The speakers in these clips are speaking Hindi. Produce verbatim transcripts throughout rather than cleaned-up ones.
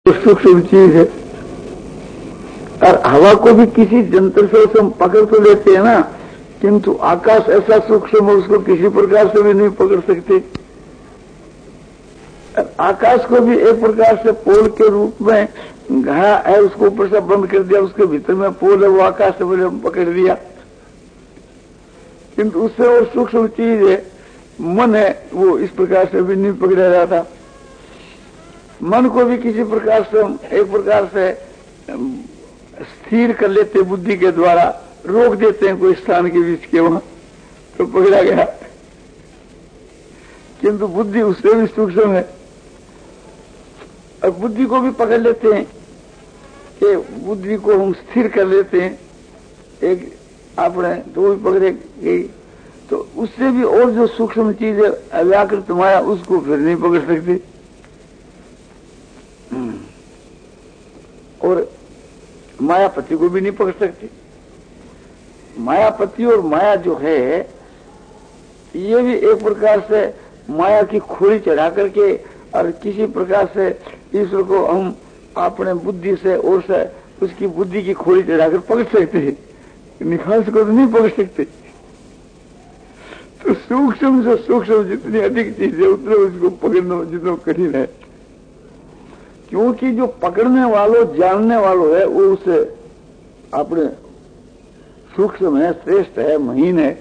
सूक्ष्म चीज है। और हवा को भी किसी जंत्र से हम पकड़ तो लेते हैं ना, किंतु आकाश ऐसा सूक्ष्म है उसको किसी प्रकार से भी नहीं पकड़ सकते। और आकाश को भी एक प्रकार से पोल के रूप में घड़ा है, उसको ऊपर से बंद कर दिया, उसके भीतर में पोल है, वो आकाश से बोले पकड़ दिया। किंतु उससे और सूक्ष्म चीज है मन है, वो इस प्रकार से भी नहीं पकड़ा जाता। मन को भी किसी प्रकार से हम एक प्रकार से स्थिर कर लेते, बुद्धि के द्वारा रोक देते हैं कोई स्थान के बीच के, वहां तो पकड़ा गया। किंतु बुद्धि उससे भी सूक्ष्म है। और बुद्धि को भी पकड़ लेते हैं कि बुद्धि को हम स्थिर कर लेते हैं, एक आपने तो भी पकड़े गई, तो उससे भी और जो सूक्ष्म चीज है अव्याकृत माया, उसको फिर नहीं पकड़ सकती। और मायापति को भी नहीं पकड़ सकती। मायापति और माया जो है ये भी एक प्रकार से माया की खोली चढ़ा करके और किसी प्रकार से ईश्वर को हम अपने बुद्धि से और से उसकी बुद्धि की खोली चढ़ाकर पकड़ सकते हैं, निखास को तो नहीं पकड़ सकते। तो सूक्ष्म से सूक्ष्म जितनी अधिक चीज है उतना उसको पकड़ना जितना कठिन है, क्योंकि जो पकड़ने वालों जानने वालों है वो उसे अपने सूक्ष्म है, श्रेष्ठ है, महीन है।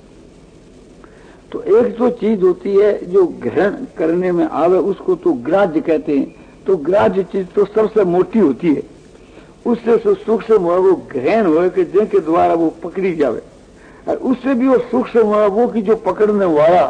तो एक जो चीज होती है जो ग्रहण करने में आवे उसको तो ग्राह्य कहते हैं। तो ग्राह्य चीज तो सबसे मोटी होती है, उससे जो सूक्ष्म है वो ग्रहण हो कि जिनके द्वारा वो पकड़ी जावे। और उससे भी वो सूक्ष्म है वो कि जो पकड़ने वाला,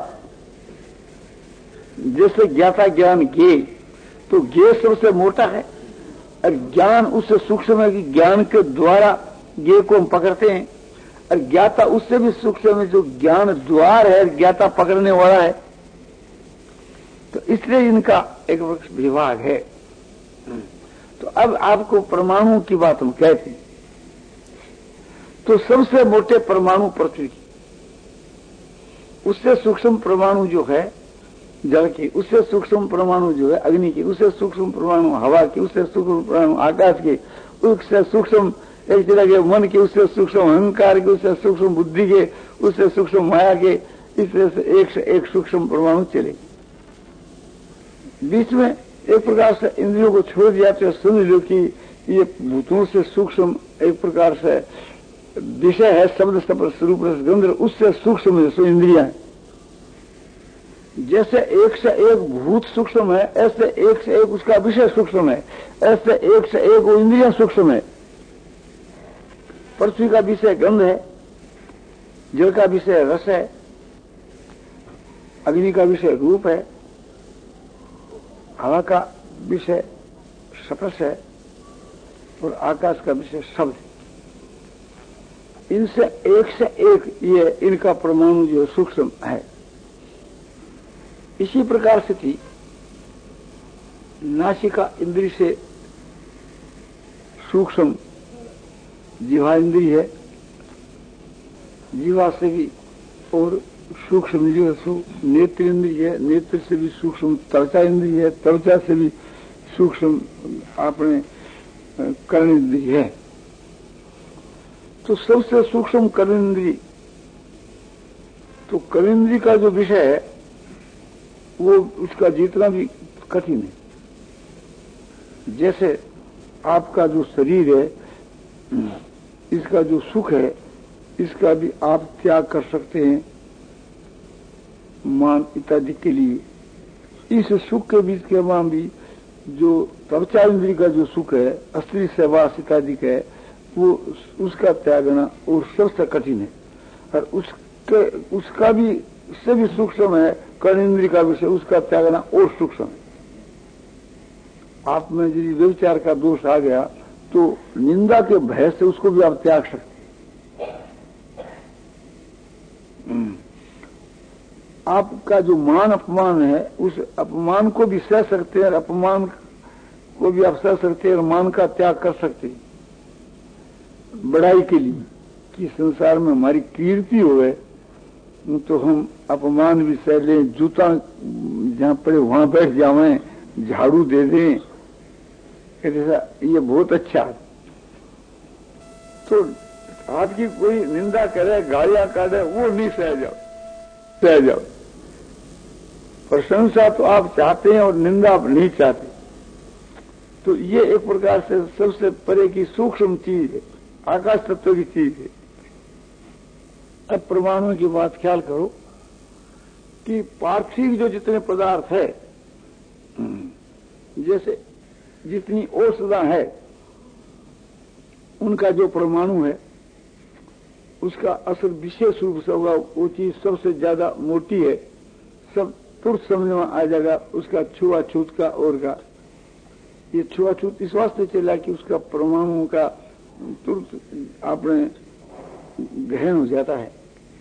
जैसे ज्ञाता ज्ञान ज्ञे, तो ज्ञे सबसे मोटा है और ज्ञान उससे सूक्ष्म है कि ज्ञान के द्वारा ज्ञे को हम पकड़ते हैं। और ज्ञाता उससे भी सूक्ष्म है जो ज्ञान द्वार है, ज्ञाता पकड़ने वाला है। तो इसलिए इनका एक विभाग है। तो अब आपको परमाणु की बात हम कहते हैं, तो सबसे मोटे परमाणु पृथ्वी की, उससे सूक्ष्म परमाणु जो है जल की, उससे सूक्ष्म परमाणु जो है अग्नि की, उससे सूक्ष्म परमाणु हवा की, उससे सूक्ष्म परमाणु आकाश की, उससे सूक्ष्म एक तरह के मन के, उससे सूक्ष्म अहंकार के, उससे सूक्ष्म बुद्धि के, उससे सूक्ष्म माया के, इससे से एक से एक सूक्ष्म परमाणु चले। बीच में एक प्रकार से इंद्रियों को छोड़ दिया तो समझ लो कि ये भूतों से सूक्ष्म एक प्रकार से विषय है, शब्द स्पर्श रूप रस गंध, उससे सूक्ष्म है इंद्रिया है। जैसे एक से एक भूत सूक्ष्म है, ऐसे एक से एक उसका विषय सूक्ष्म है, ऐसे एक से एक वो इंद्रिया सूक्ष्म है। पृथ्वी का विषय गंध है, जल का विषय रस है, अग्नि का विषय रूप है, हवा का विषय स्पर्श है और आकाश का विषय शब्द है। इनसे एक से एक ये इनका परमाणु जो सूक्ष्म है। इसी प्रकार से थी नासिका इंद्रिय से सूक्ष्म जीवा इंद्रिय है, जीवा से भी और सूक्ष्म जो है नेत्र इंद्रिय है, नेत्र से भी सूक्ष्म त्वचा इंद्रिय है, त्वचा से भी सूक्ष्म अपने कर्ण इंद्रिय है। तो सबसे सूक्ष्म कर्ण इंद्रिय, तो कर्ण इंद्रिय का जो विषय है वो उसका जीतना भी कठिन है। जैसे आपका जो शरीर है, इसका जो सुख है, इसका भी आप त्याग कर सकते हैं मान इत्यादि के लिए। इस सुख के बीच के मान भी जो त्वचा इंद्रिय का जो सुख है, स्त्री सहवास इत्यादि का है, वो उसका त्यागना और सबसे कठिन है। और उसके उसका भी से भी सूक्ष्म है कर्ण इंद्रिय का विषय, उसका त्यागना और सूक्ष्म है। आप में यदि व्यभिचार का दोष आ गया तो निंदा के भय से उसको भी आप त्याग सकते। आपका जो मान अपमान है उस अपमान को भी सह सकते हैं और अपमान को भी आप सह सकते हैं और मान का त्याग कर सकते हैं बड़ाई के लिए कि संसार में हमारी कीर्ति होवे, तो हम अपमान भी सह लें, जूता जहां पड़े वहां बैठ जावें, झाड़ू दे दें, जैसा ये बहुत अच्छा है। तो आज की कोई निंदा करे, गालियां काटे, वो नहीं सह जाओ, सह जाओ। प्रशंसा तो आप चाहते हैं और निंदा आप नहीं चाहते। तो ये एक प्रकार से सबसे परे की सूक्ष्म चीज है, आकाश तत्व की चीज है। अब परमाणु की बात ख्याल करो कि पार्थिव जो जितने पदार्थ है, जैसे जितनी औषधा है, उनका जो परमाणु है उसका असर विशेष रूप से होगा। वो चीज सबसे ज्यादा मोटी है, सब तुरंत समझ में आ जाएगा उसका छुआछूत का और का। ये छुआछूत इस वास्ते चला कि उसका परमाणु का तुरंत आपने गहन हो जाता है।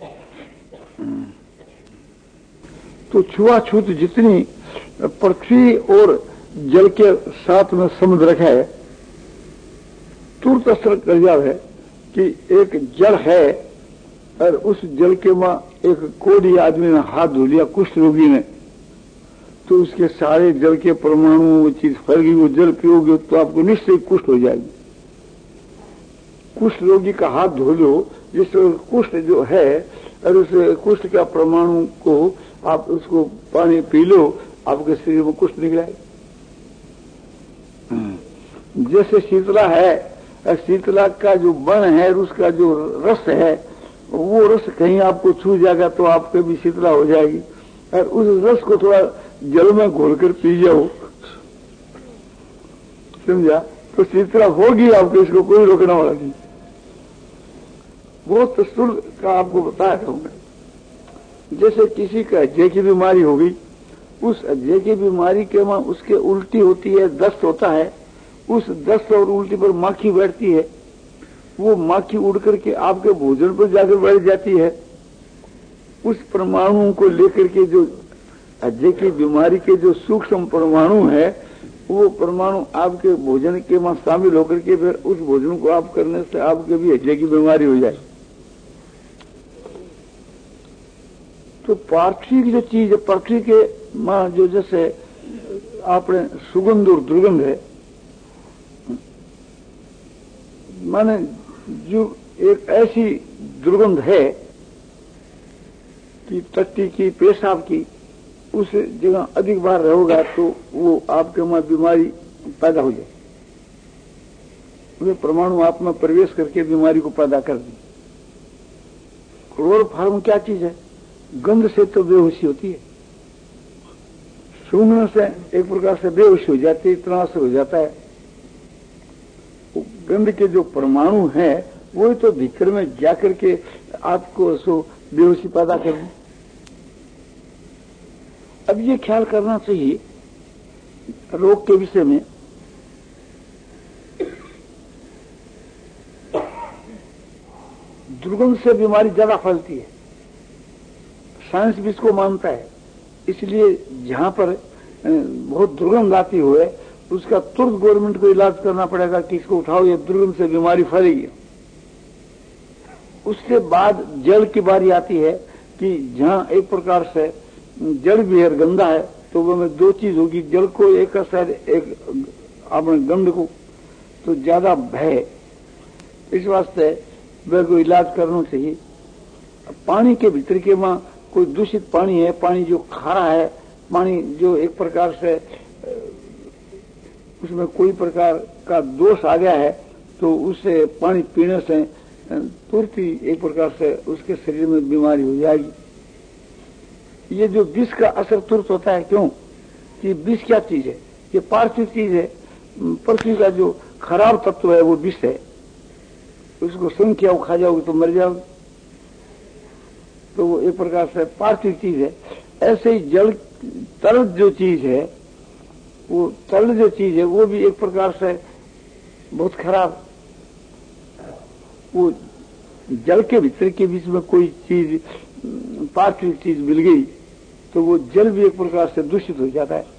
तो छुआछूत जितनी पृथ्वी और जल के साथ में समुद्र है, तुरंत असर कर जावे कि एक जल है और उस जल के मां एक कोढ़ी आदमी ने हाथ धो लिया, कुष्ठ रोगी ने, तो उसके सारे जल के परमाणु वो चीज फैल गई। वो जल पियोगे तो आपको निश्चय कुष्ठ हो जाएगी। कुष्ठ रोगी का हाथ धो लो, जिससे कुष्ठ जो है और उस कुष्ठ का परमाणु को आप उसको पानी पी लो, आपके शरीर में कुष्ठ निकलाए। जैसे शीतला है, शीतला का जो बन है, उसका जो रस है, वो रस कहीं आपको छू जाएगा तो आपके भी शीतला हो जाएगी। और उस रस को थोड़ा जल में घोलकर पी जाओ, समझा, तो शीतला होगी आपको, इसको कोई रोकने वाला नहीं। बहुत स्थूल का आपको बताया रहूंगा। जैसे किसी का अजय की बीमारी हो गई, उस अजय की बीमारी के वहां उसके उल्टी होती है, दस्त होता है, उस दस्त और उल्टी पर माखी बैठती है, वो माखी उड़ करके आपके भोजन पर जाकर बैठ जाती है। उस परमाणु को लेकर के जो अजय की बीमारी के जो सूक्ष्म परमाणु है, वो परमाणु आपके भोजन के वहां शामिल होकर के फिर उस भोजन को आप करने से आपके भी अजय की बीमारी हो जाए। तो पार्थिव जो चीज है, पृथ्वी के मां जो जैसे आपने सुगंध और दुर्गंध है, माने जो एक ऐसी दुर्गंध है कि टट्टी की, पेशाब की, उस जगह अधिक बार रहोगा तो वो आपके वहां बीमारी पैदा हो जाए। वे परमाणु आप में प्रवेश करके बीमारी को पैदा कर दी। क्लोरोफॉर्म क्या चीज है? गंध से तो बेहोशी होती है, सूंघने से एक प्रकार से बेहोशी हो जाती है, इतना असर हो जाता है। गंध के जो परमाणु है वो तो भीतर में जाकर के आपको सो बेहोशी पैदा कर दें। अब ये ख्याल करना चाहिए रोग के विषय में, दुर्गंध से बीमारी ज्यादा फैलती है, साइंस भी इसको मानता है। इसलिए जहां पर बहुत दुर्गंध आती हुए उसका तुरंत गवर्नमेंट को इलाज करना पड़ेगा कि इसको उठाओ, ये दुर्गंध से बीमारी फैलेगी। उसके बाद जल की बारी आती है कि जहां एक प्रकार से जल भी है, गंदा है, तो वो में दो चीज होगी, जल को एक असर, एक अपने गंध को, तो ज्यादा भय, इस वास्ते वह को इलाज करना चाहिए। पानी के भीतर के वहां कोई दूषित पानी है, पानी जो खारा है, पानी जो एक प्रकार से उसमें कोई प्रकार का दोष आ गया है, तो उससे पानी पीने से तुरंत ही एक प्रकार से उसके शरीर में बीमारी हो जाएगी। ये जो विष का असर तुरंत होता है, क्यों कि विष क्या चीज है? ये पार्थिव चीज है। पृथ्वी का जो खराब तत्व है वो विष है, उसको संख्या खा जाओगे तो मर जाओगे, तो वो एक प्रकार से पार्थिव चीज है। ऐसे ही जल तरल जो चीज है, वो तरल जो चीज है वो भी एक प्रकार से बहुत खराब। वो जल के भीतर के बीच में कोई चीज पार्थिव चीज मिल गई तो वो जल भी एक प्रकार से दूषित हो जाता है।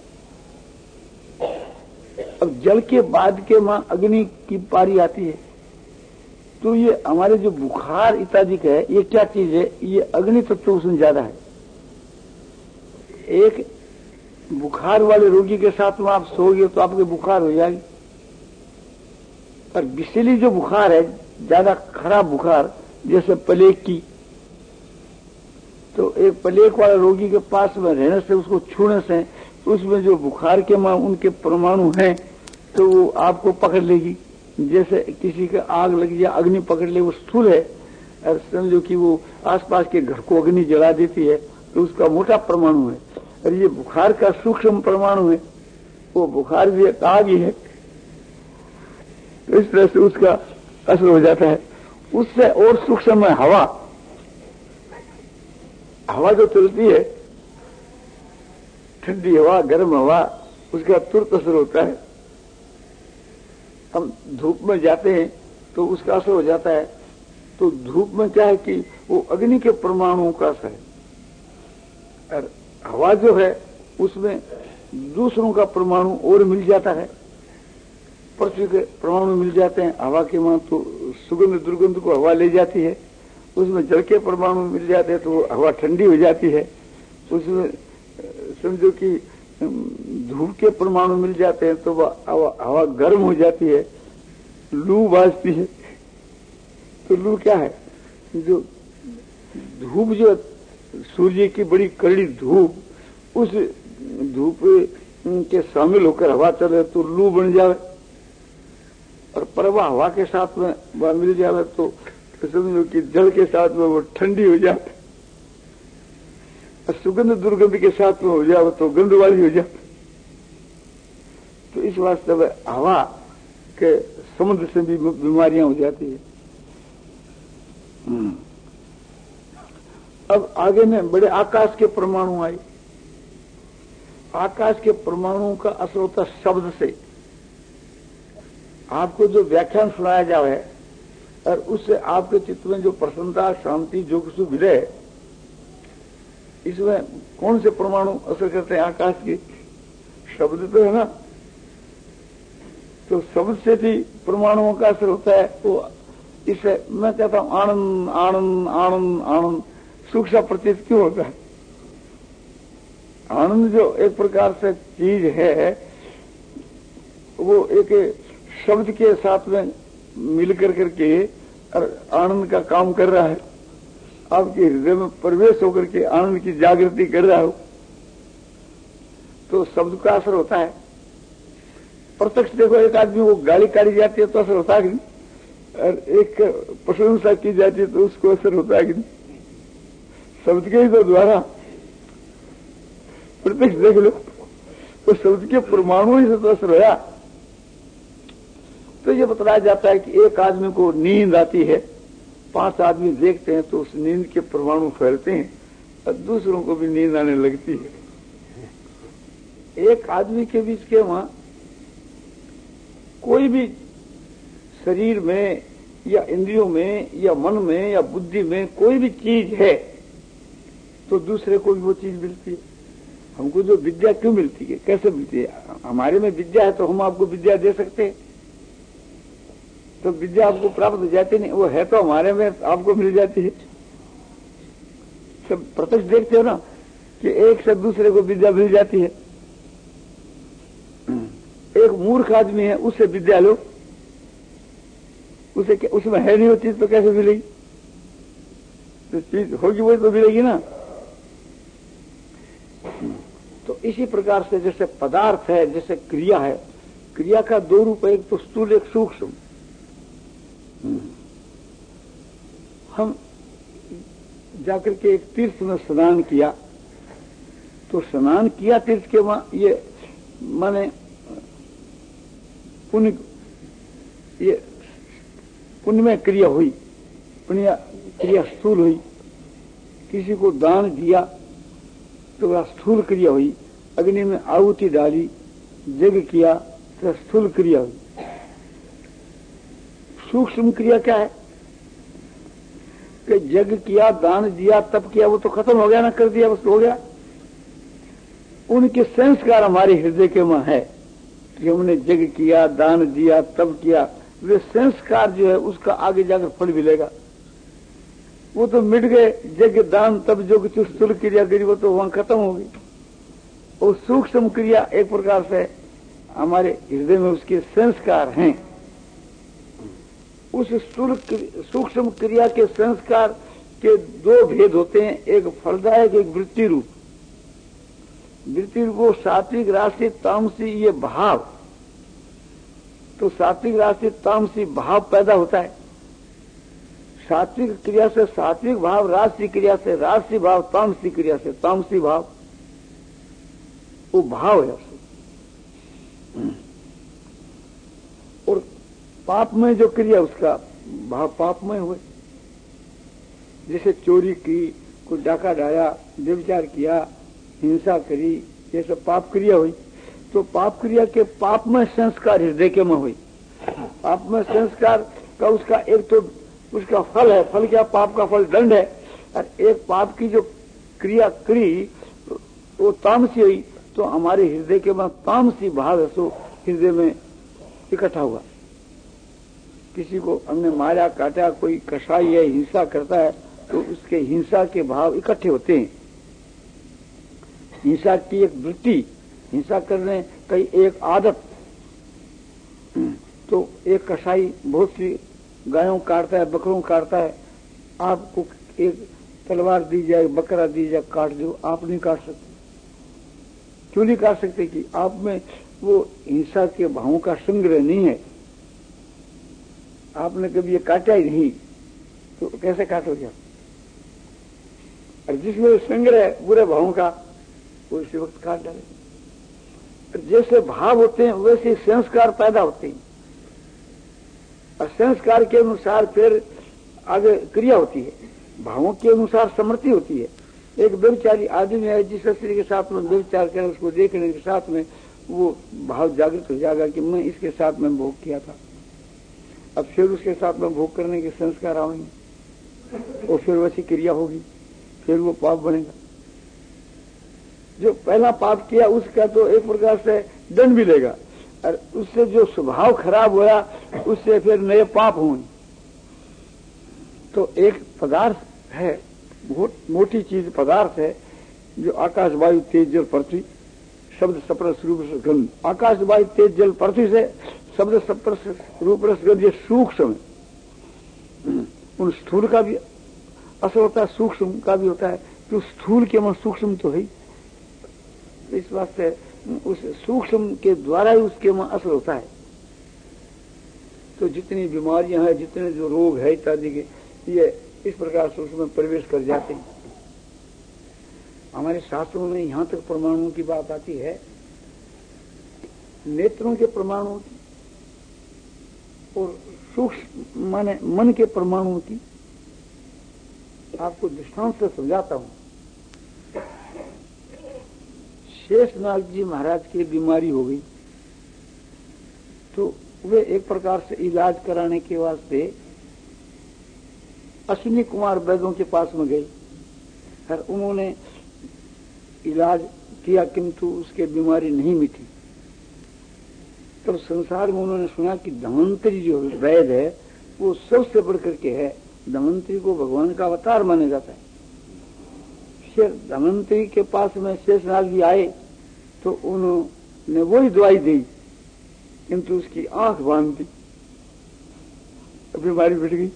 अब जल के बाद के मां अग्नि की पारी आती है, तो ये हमारे जो बुखार इत्यादि है, ये क्या चीज है? ये अग्नि तत्व उसमें ज्यादा है। एक बुखार वाले रोगी के साथ में आप सोओगे तो आपके बुखार हो जाएगी, और विषैली जो बुखार है, ज्यादा खराब बुखार, जैसे प्लेग की, तो एक प्लेग वाले रोगी के पास में रहने से, उसको छूने से, उसमें जो बुखार के मां उनके परमाणु हैं तो वो आपको पकड़ लेगी। जैसे किसी के आग लगी या अग्नि पकड़ ले, वो स्थूल है, और समझो कि वो आसपास के घर को अग्नि जला देती है, तो उसका मोटा परमाणु है। और ये बुखार का सूक्ष्म परमाणु है, वो बुखार भी एक आग ही है। तो इस तरह से उसका असर हो जाता है। उससे और सूक्ष्म है हवा। हवा जो चलती है, ठंडी हवा, गर्म हवा, उसका तुरंत असर होता है। हम धूप में जाते हैं तो उसका असर हो जाता है। तो धूप में क्या है कि वो अग्नि के परमाणुओं का असर है, और हवा जो है उसमें दूसरों का परमाणु और मिल जाता है। पृथ्वी के परमाणु मिल जाते हैं हवा के वहां, तो सुगंध दुर्गंध को हवा ले जाती है। उसमें जल के परमाणु मिल जाते हैं तो वो हवा ठंडी हो जाती है। उसमें समझो कि धूप के परमाणु मिल जाते हैं तो वह हवा गर्म हो जाती है, लू बाजती है। तो लू क्या है? जो धूप, जो सूर्य की बड़ी कड़ी धूप, उस धूप के शामिल होकर हवा चले तो लू बन जावे, और परवा हवा के साथ में वह मिल जावे तो समझो कि जल के साथ में वो ठंडी हो जाए, और सुगंध दुर्गंध के साथ में हो जाए तो गंध वाली हो जाए। तो इस वास्ते में हवा के समुद्र से भी बीमारियां हो जाती है। अब आगे में बड़े आकाश के परमाणु आए। आकाश के परमाणुओं का असर होता शब्द से। आपको जो व्याख्यान सुनाया जाए और उससे आपके चित्त में जो प्रसन्नता, शांति, जो कुछ मिले, इसमें कौन से परमाणु असर करते हैं? आकाश के शब्द तो है ना। तो शब्द से भी परमाणुओं का असर होता है। तो इससे मैं कहता हूं आनंद आनंद आनंद आनंद सूक्ष्म प्रतीत क्यों होता है? आनंद जो एक प्रकार से चीज है, वो एक शब्द के साथ में मिलकर करके और आनंद का काम कर रहा है। आपके हृदय में प्रवेश होकर के आनंद की जागृति कर रहा हो, तो शब्द का असर होता है। प्रत्यक्ष देखो, एक आदमी को गाली काढ़ी जाती है तो असर होता है कि नहीं, और एक प्रशंसा की जाती है तो उसको असर होता है कि नहीं? शब्द के ही तो द्वारा प्रत्यक्ष देख लो, तो शब्द के परमाणु ही से तो असर होया। तो ये बताया जाता है कि एक आदमी को नींद आती है, पांच आदमी देखते हैं तो उस नींद के परमाणु फैलते हैं और दूसरों को भी नींद आने लगती है। एक आदमी के बीच के वहां कोई भी शरीर में या इंद्रियों में या मन में या बुद्धि में कोई भी चीज है तो दूसरे को भी वो चीज मिलती है। हमको जो विद्या क्यों मिलती है, कैसे मिलती है? हमारे में विद्या है तो हम आपको विद्या दे सकते हैं, तो विद्या आपको प्राप्त हो जाती नहीं, वो है तो हमारे में आपको मिल जाती है। सब प्रत्यक्ष देखते हो ना कि एक से दूसरे को विद्या मिल जाती है। एक मूर्ख आदमी है, उससे विद्या लो, उसे उसमें है नहीं वो चीज तो कैसे मिलेगी? तो चीज होगी वही तो मिलेगी ना। तो इसी प्रकार से जैसे पदार्थ है, जैसे क्रिया है, क्रिया का दो रूप है, एक तो स्थूल, एक सूक्ष्म। हम जाकर के एक तीर्थ में स्नान किया, तो स्नान किया तीर्थ के वहां, ये माने पुण्य, ये पुण्यमय क्रिया हुई, पुण्य क्रिया स्थूल हुई। किसी को दान दिया तो वह स्थूल क्रिया हुई। अग्नि में आहुति डाली, यज्ञ किया तो स्थूल क्रिया हुई। सूक्ष्म क्रिया क्या है कि यज्ञ किया, दान दिया, तप किया, वो तो खत्म हो गया ना, कर दिया, बस हो गया। उनके संस्कार हमारे हृदय के में है कि हमने यज्ञ किया, दान दिया, तप किया, वे संस्कार जो है उसका आगे जाकर फल मिलेगा। वो तो मिट गए, यज्ञ दान तप जो कुछ स्थूल क्रिया करी वो तो वहां खत्म होगी। और सूक्ष्म क्रिया एक प्रकार से हमारे हृदय में उसके संस्कार हैं, उस स्थूल सूक्ष्म क्रिया के संस्कार के दो भेद होते हैं, एक फलदायक, एक वृत्ति रूप। वृत्ति रूप वो सात्विक, राजसिक, तामसी, ये भाव। तो सात्विक, राजसिक, तामसी भाव पैदा होता है। सात्विक क्रिया से सात्विक भाव, राजसी क्रिया से राजसी भाव, तामसी क्रिया से तामसी भाव, वो भाव है। और पाप में जो क्रिया उसका भाव पाप में हुए। जैसे चोरी की, कोई डाका डाया, व्यभिचार किया, हिंसा करी, ये सब पाप क्रिया हुई। तो पाप क्रिया के पाप में संस्कार हृदय के में हुई। पाप में संस्कार का उसका एक तो उसका फल है, फल क्या, पाप का फल दंड है। और एक पाप की जो क्रिया करी वो तामसी हुई, तो हमारे हृदय के में तामसी भाव है सो हृदय में इकट्ठा हुआ। किसी को हमने मारा, काटा, कोई कसाई है, हिंसा करता है, तो उसके हिंसा के भाव इकट्ठे होते हैं। हिंसा की एक वृत्ति, हिंसा करने की एक आदत। तो एक कसाई बहुत सी गायों काटता है, बकरों काटता है, आपको एक तलवार दी जाए, बकरा दी जाए, काट दो, आप नहीं काट सकते। क्यों नहीं काट सकते? कि आप में वो हिंसा के भावों का संग्रह नहीं है, आपने कभी ये काटा ही नहीं, तो कैसे काटोगे आप? और जिसमें संग्रह है बुरे भावों का, वो इसी वक्त काट डाले। जैसे भाव होते हैं वैसे संस्कार पैदा होते हैं, और संस्कार के अनुसार फिर आगे क्रिया होती है। भावों के अनुसार समृद्धि होती है। एक व्यभिचारी आदमी है, जिस स्त्री के साथ में व्यभिचार करें, उसको देखने के साथ में वो भाव जागृत हो जाएगा कि मैं इसके साथ में भोग किया था। अब फिर उसके साथ में भोग करने के संस्कार आएंगे और फिर वैसी क्रिया होगी, फिर वो पाप बनेगा। जो पहला पाप किया उसका तो एक प्रकार से दंड मिलेगा, और उससे जो स्वभाव खराब हुआ उससे फिर नए पाप होंगे। तो एक पदार्थ है, बहुत मोटी चीज पदार्थ है, जो आकाश, वायु, तेज, जल, पृथ्वी, शब्द, स्पर्श, रूप, रस, गंध। आकाश, वायु, तेज, जल, पृथ्वी से शब्द, स्पर्श, रूप, रस, गंध, ये सूक्ष्म है। उन स्थूल का भी असर होता है, सूक्ष्म का भी होता है, कि स्थूल के मन सूक्ष्म तो है। इस वास्ते उस सूक्ष्म के द्वारा ही उसके में असर होता है। तो जितनी बीमारियां हैं, जितने जो रोग है इत्यादि के, ये इस प्रकार से उसमें प्रवेश कर जाते हैं। हमारे शास्त्रों में यहां तक परमाणुओं की बात आती है, नेत्रों के परमाणुओं की और सूक्ष्म माने मन के परमाणुओं की। आपको दृष्टांत से समझाता हूं। शेषनाग जी महाराज की बीमारी हो गई, तो वे एक प्रकार से इलाज कराने के वास्ते अश्विनी कुमार वैद्यों के पास में गए, और उन्होंने इलाज किया, किंतु उसके बीमारी नहीं मिटी। तब संसार में उन्होंने सुना कि धन्वंतरी जो वैद्य है वो सबसे बढ़ करके है। धन्वंतरी को भगवान का अवतार माना जाता है। फिर धन्वंतरी के पास में शेषनाग जी आए, तो उन्होंने वही दवाई दी, किंतु उसकी आंख बांध दी, बीमारी बढ़ गई।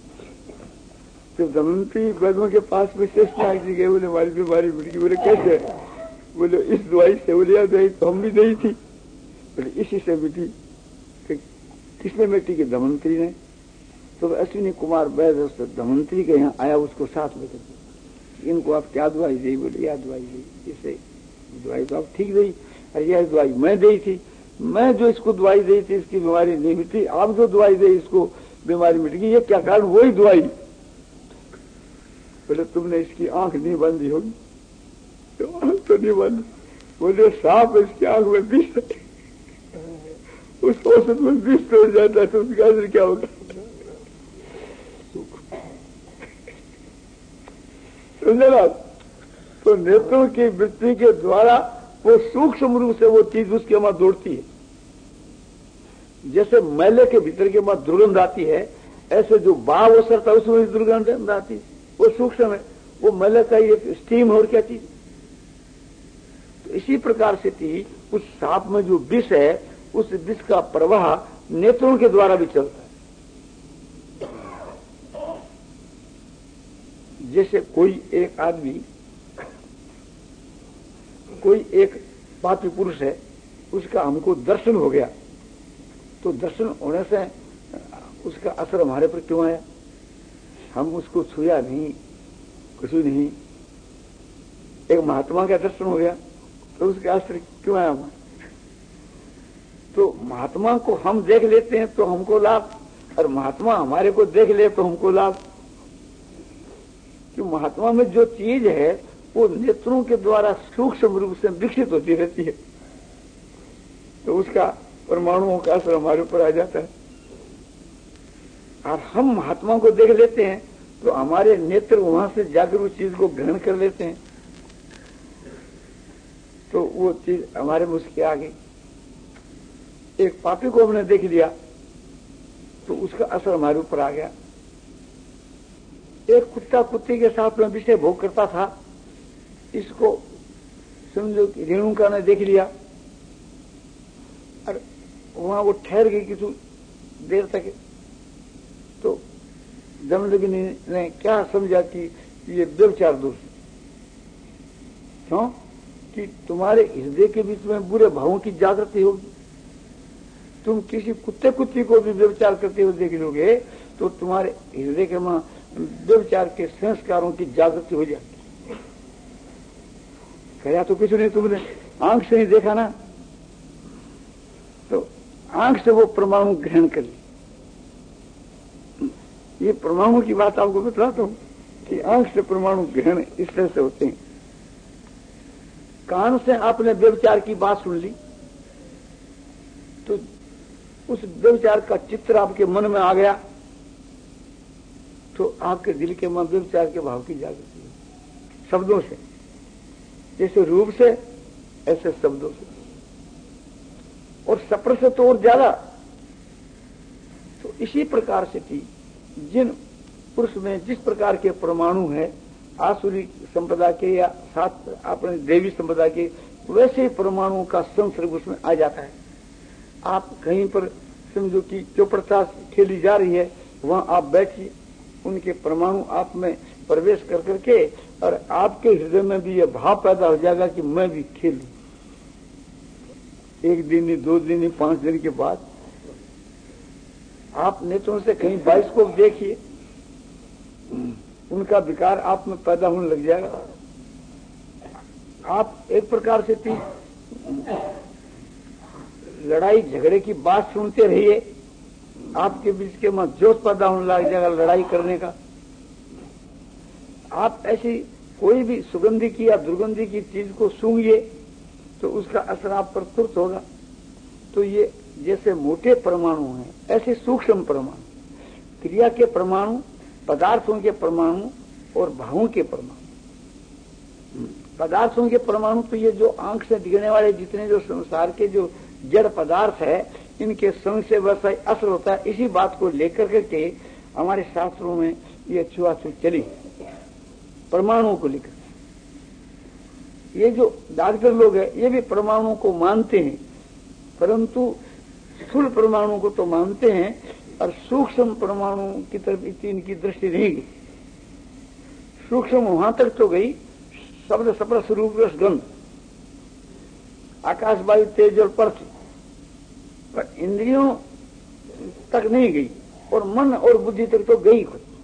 तो धन्वंतरी वैद्यों के पास में शेषनाग जी गए, बोले हमारी बीमारी बढ़ गई। बोले कैसे? बोले इस दवाई से। बोले यह दवाई तो हम भी नहीं थी। बोले इसी से मिटी। किसने मिट्टी की? धन्वंतरी ने। तो अश्विनी कुमार वैद्य धन्वंतरी के यहाँ आया, उसको साथ लेकर, इनको आप क्या दवाई दी? बोले यह दवाई दी। इससे दवाई तो आप ठीक दी, और यह दवाई मैं दी थी। मैं जो इसको दवाई दी थी इसकी बीमारी नहीं मिटी, आप जो दवाई दी इसको बीमारी मिट गई। ये क्या कारण? वही दवाई। बोले तुमने इसकी आंख नहीं बांधी होगी। तो आंख तो नहीं बांधी। बोले सांप इसकी आंख में विष, उस औसत में विष तोड़ जाता है, तो उसका असर क्या होगा? समझे ना? तो नेत्रों की वृत्ति के द्वारा वो सूक्ष्म रूप से वो चीज उसके वहां दौड़ती है। जैसे मैले के भीतर के वहां दुर्गंध आती है, ऐसे जो भाव अवसर था उसमें भी दुर्गंध आती है। वो सूक्ष्म है, वो मैले का एक स्टीम और क्या चीज। तो इसी प्रकार से थी उस सांप में जो विष है, उस विष का प्रवाह नेत्रों के द्वारा भी चलता है। जैसे कोई एक आदमी, कोई एक पापी पुरुष है, उसका हमको दर्शन हो गया, तो दर्शन होने से उसका असर हमारे पर क्यों आया? हम उसको छुया नहीं, कुछ नहीं। एक महात्मा का दर्शन हो गया तो उसका असर क्यों आया हमारे? तो महात्मा को हम देख लेते हैं तो हमको लाभ, और महात्मा हमारे को देख ले तो हमको लाभ। कि महात्मा में जो चीज है वो नेत्रों के द्वारा सूक्ष्म रूप से विकसित होती रहती है, तो उसका परमाणुओं का असर हमारे ऊपर आ जाता है। और हम महात्मा को देख लेते हैं तो हमारे नेत्र वहां से जाकर उस चीज को ग्रहण कर लेते हैं, तो वो चीज हमारे मुझ के आ गई। एक पापी को हमने देख लिया तो उसका असर हमारे ऊपर आ गया। एक कुत्ता कुत्ते के साथ में विषय भोग करता था, इसको समझो कि रेणुका ने देख लिया और वहां वो ठहर गई किसी देर तक, तो जमदग्नि ने क्या समझा कि ये व्यभिचार दोष। क्यों? कि तुम्हारे हृदय के बीच में बुरे भावों की जागृति होगी। तुम किसी कुत्ते कुत्ती को भी व्यभिचार करते हुए देख लोगे तो तुम्हारे हृदय के में व्यभिचार के संस्कारों की जागृति हो जाती। क्या तो कुछ नहीं, तुमने आंख से ही देखा ना, तो आंख से वो परमाणु ग्रहण कर ली। ये परमाणु की बात आपको बताता हूं कि आंख से परमाणु ग्रहण इस तरह से होते हैं। कान से आपने व्यभिचार की बात सुन ली तो उस व्यभिचार का चित्र आपके मन में आ गया, तो आपके दिल के मन व्यभिचार के भाव की जागृति है। शब्दों से, जैसे रूप से ऐसे शब्दों से, और सप्र से तो और ज्यादा। तो इसी प्रकार से थी जिन पुरुष में जिस प्रकार के परमाणु है, आसुरी संप्रदाय के या साथ अपने देवी संप्रदाय के, वैसे ही परमाणुओं का संसर्ग उसमें आ जाता है। आप कहीं पर समझो कि चौपड़ता खेली जा रही है, वहां आप बैठिए, उनके परमाणु आप में प्रवेश कर करके और आपके हृदय में भी यह भाव पैदा हो जाएगा कि मैं भी खेलूं। एक दिन ही, दो दिन ही, पांच दिन के बाद आप नेत्रों से कहीं बाइस्कोप देखिए, उनका विकार आप में पैदा होने लग जाएगा। आप एक प्रकार से थी लड़ाई झगड़े की बात सुनते रहिए, आपके बीच के में जोश पैदा होने लग जाएगा लड़ाई करने का। आप ऐसी कोई भी सुगंधी की या दुर्गंधी की चीज को सूंघिए तो उसका असर आप पर तुरंत होगा। तो ये जैसे मोटे परमाणु हैं, ऐसे सूक्ष्म परमाणु, क्रिया के परमाणु, पदार्थों के परमाणु और भावों के परमाणु। पदार्थों के परमाणु तो ये जो आंख से दिखने वाले जितने जो संसार के जो जड़ पदार्थ है, इनके संग से वैसा असर होता है। इसी बात को लेकर करके हमारे शास्त्रों में ये छुआछूत चली, परमाणुओं को लेकर। ये जो डॉक्टर लोग हैं ये भी परमाणुओं को मानते हैं, परंतु स्थूल परमाणु को तो मानते हैं और सूक्ष्म परमाणु की तरफ इतनी इनकी दृष्टि नहीं गई। सूक्ष्म वहां तक तो गई, शब्द स्पर्श रूप रस गंध, आकाश वायु तेज और पृथ्वी, पर इंद्रियों तक नहीं गई और मन और बुद्धि तक तो गई खुद।